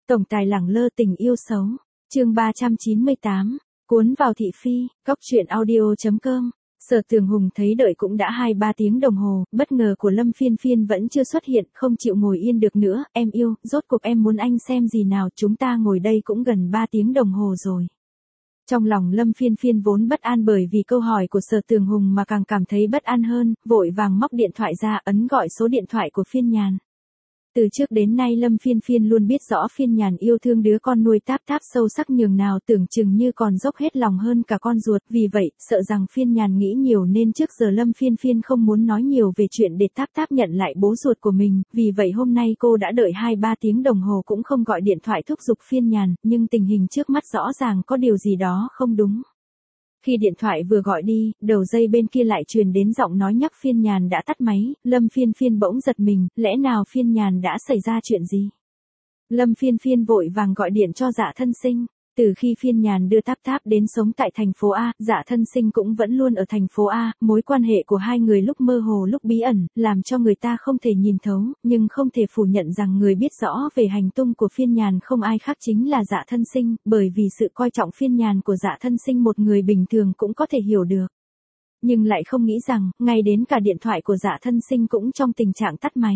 Tổng tài lẳng lơ tình yêu xấu. Chương 398. Cuốn vào thị phi. Cóc truyện audio.com. Sở Tường Hùng thấy đợi cũng đã 2-3 tiếng đồng hồ, bất ngờ của Lâm Phiên Phiên vẫn chưa xuất hiện, không chịu ngồi yên được nữa. Em yêu, rốt cuộc em muốn anh xem gì nào, chúng ta ngồi đây cũng gần 3 tiếng đồng hồ rồi. Trong lòng Lâm Phiên Phiên vốn bất an bởi vì câu hỏi của Sở Tường Hùng mà càng cảm thấy bất an hơn, vội vàng móc điện thoại ra ấn gọi số điện thoại của Phiên Nhàn. Từ trước đến nay Lâm Phiên Phiên luôn biết rõ Phiên Nhàn yêu thương đứa con nuôi Táp Táp sâu sắc nhường nào, tưởng chừng như còn dốc hết lòng hơn cả con ruột, vì vậy, sợ rằng Phiên Nhàn nghĩ nhiều nên trước giờ Lâm Phiên Phiên không muốn nói nhiều về chuyện để Táp Táp nhận lại bố ruột của mình, vì vậy hôm nay cô đã đợi 2-3 tiếng đồng hồ cũng không gọi điện thoại thúc giục Phiên Nhàn, nhưng tình hình trước mắt rõ ràng có điều gì đó không đúng. Khi điện thoại vừa gọi đi, đầu dây bên kia lại truyền đến giọng nói nhắc Phiên Nhàn đã tắt máy, Lâm Phiên Phiên bỗng giật mình, lẽ nào Phiên Nhàn đã xảy ra chuyện gì? Lâm Phiên Phiên vội vàng gọi điện cho Dạ Thân Sinh. Từ khi Phiên Nhàn đưa Táp Táp đến sống tại thành phố A, Dạ Thân Sinh cũng vẫn luôn ở thành phố A, mối quan hệ của hai người lúc mơ hồ lúc bí ẩn, làm cho người ta không thể nhìn thấu, nhưng không thể phủ nhận rằng người biết rõ về hành tung của Phiên Nhàn không ai khác chính là Dạ Thân Sinh, bởi vì sự coi trọng Phiên Nhàn của Dạ Thân Sinh một người bình thường cũng có thể hiểu được. Nhưng lại không nghĩ rằng, ngay đến cả điện thoại của Dạ Thân Sinh cũng trong tình trạng tắt máy.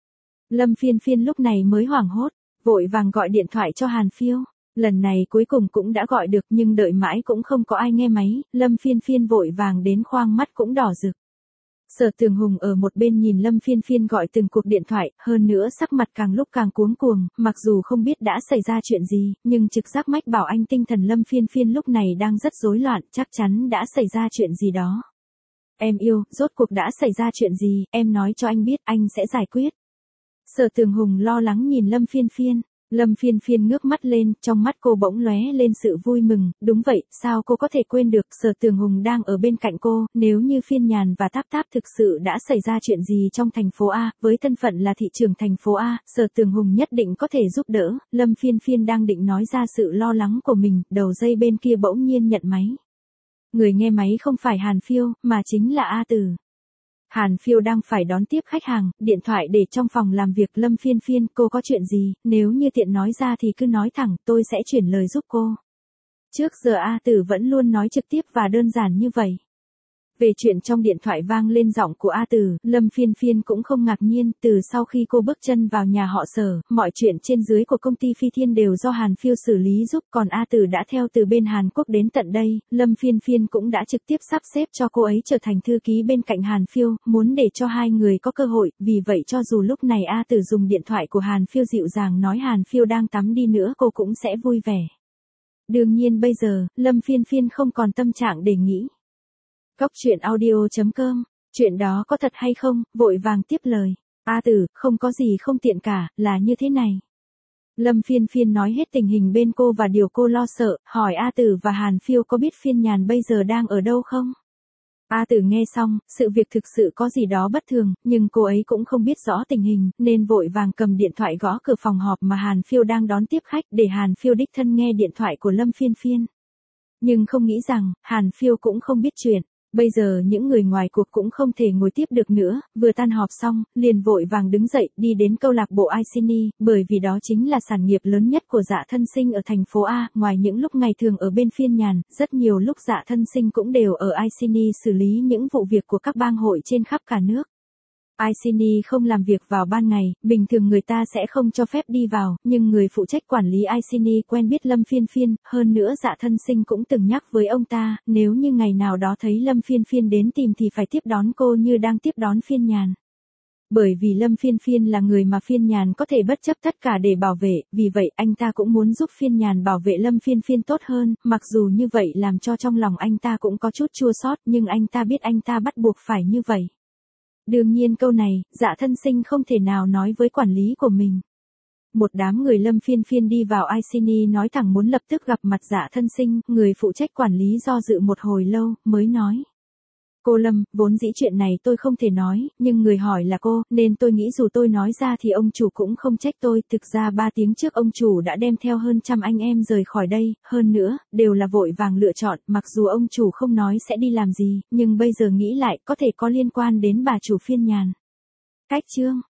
Lâm Phiên Phiên lúc này mới hoảng hốt, vội vàng gọi điện thoại cho Hàn Phiêu. Lần này cuối cùng cũng đã gọi được nhưng đợi mãi cũng không có ai nghe máy, Lâm Phiên Phiên vội vàng đến khoang mắt cũng đỏ rực. Sở Tường Hùng ở một bên nhìn Lâm Phiên Phiên gọi từng cuộc điện thoại, hơn nữa sắc mặt càng lúc càng cuống cuồng, mặc dù không biết đã xảy ra chuyện gì, nhưng trực giác mách bảo anh tinh thần Lâm Phiên Phiên lúc này đang rất rối loạn, chắc chắn đã xảy ra chuyện gì đó. Em yêu, rốt cuộc đã xảy ra chuyện gì, em nói cho anh biết, anh sẽ giải quyết. Sở Tường Hùng lo lắng nhìn Lâm Phiên Phiên. Lâm Phiên Phiên ngước mắt lên, trong mắt cô bỗng lóe lên sự vui mừng, đúng vậy, sao cô có thể quên được, Sở Tường Hùng đang ở bên cạnh cô, nếu như Phiên Nhàn và Táp Táp thực sự đã xảy ra chuyện gì trong thành phố A, với thân phận là thị trưởng thành phố A, Sở Tường Hùng nhất định có thể giúp đỡ. Lâm Phiên Phiên đang định nói ra sự lo lắng của mình, đầu dây bên kia bỗng nhiên nhận máy. Người nghe máy không phải Hàn Phiêu, mà chính là A Tử. Hàn Phiêu đang phải đón tiếp khách hàng, điện thoại để trong phòng làm việc. Lâm Phiên Phiên, cô có chuyện gì, nếu như tiện nói ra thì cứ nói thẳng, tôi sẽ chuyển lời giúp cô. Trước giờ A Tử vẫn luôn nói trực tiếp và đơn giản như vậy. Về chuyện trong điện thoại vang lên giọng của A Tử, Lâm Phiên Phiên cũng không ngạc nhiên, từ sau khi cô bước chân vào nhà họ Sở, mọi chuyện trên dưới của công ty Phi Thiên đều do Hàn Phiêu xử lý giúp, còn A Tử đã theo từ bên Hàn Quốc đến tận đây, Lâm Phiên Phiên cũng đã trực tiếp sắp xếp cho cô ấy trở thành thư ký bên cạnh Hàn Phiêu, muốn để cho hai người có cơ hội, vì vậy cho dù lúc này A Tử dùng điện thoại của Hàn Phiêu dịu dàng nói Hàn Phiêu đang tắm đi nữa cô cũng sẽ vui vẻ. Đương nhiên bây giờ, Lâm Phiên Phiên không còn tâm trạng để nghĩ. Cóc truyện audio.com, chuyện đó có thật hay không, vội vàng tiếp lời. A Tử, không có gì không tiện cả, là như thế này. Lâm Phiên Phiên nói hết tình hình bên cô và điều cô lo sợ, hỏi A Tử và Hàn Phiêu có biết Phiên Nhàn bây giờ đang ở đâu không? A Tử nghe xong, sự việc thực sự có gì đó bất thường, nhưng cô ấy cũng không biết rõ tình hình, nên vội vàng cầm điện thoại gõ cửa phòng họp mà Hàn Phiêu đang đón tiếp khách để Hàn Phiêu đích thân nghe điện thoại của Lâm Phiên Phiên. Nhưng không nghĩ rằng, Hàn Phiêu cũng không biết chuyện. Bây giờ những người ngoài cuộc cũng không thể ngồi tiếp được nữa, vừa tan họp xong, liền vội vàng đứng dậy, đi đến câu lạc bộ Icini, bởi vì đó chính là sản nghiệp lớn nhất của Dạ Thân Sinh ở thành phố A, ngoài những lúc ngày thường ở bên Phiên Nhàn, rất nhiều lúc Dạ Thân Sinh cũng đều ở Icini xử lý những vụ việc của các bang hội trên khắp cả nước. Icini không làm việc vào ban ngày, bình thường người ta sẽ không cho phép đi vào, nhưng người phụ trách quản lý Icini quen biết Lâm Phiên Phiên, hơn nữa Dạ Thân Sinh cũng từng nhắc với ông ta, nếu như ngày nào đó thấy Lâm Phiên Phiên đến tìm thì phải tiếp đón cô như đang tiếp đón Phiên Nhàn. Bởi vì Lâm Phiên Phiên là người mà Phiên Nhàn có thể bất chấp tất cả để bảo vệ, vì vậy anh ta cũng muốn giúp Phiên Nhàn bảo vệ Lâm Phiên Phiên tốt hơn, mặc dù như vậy làm cho trong lòng anh ta cũng có chút chua xót, nhưng anh ta biết anh ta bắt buộc phải như vậy. Đương nhiên câu này, Dạ Thân Sinh không thể nào nói với quản lý của mình. Một đám người Lâm Phiên Phiên đi vào Icini nói thẳng muốn lập tức gặp mặt Dạ Thân Sinh, người phụ trách quản lý do dự một hồi lâu, mới nói. Cô Lâm, vốn dĩ chuyện này tôi không thể nói, nhưng người hỏi là cô, nên tôi nghĩ dù tôi nói ra thì ông chủ cũng không trách tôi, thực ra 3 tiếng trước ông chủ đã đem theo hơn 100 anh em rời khỏi đây, hơn nữa, đều là vội vàng lựa chọn, mặc dù ông chủ không nói sẽ đi làm gì, nhưng bây giờ nghĩ lại, có thể có liên quan đến bà chủ Phiên Nhàn. Cách chương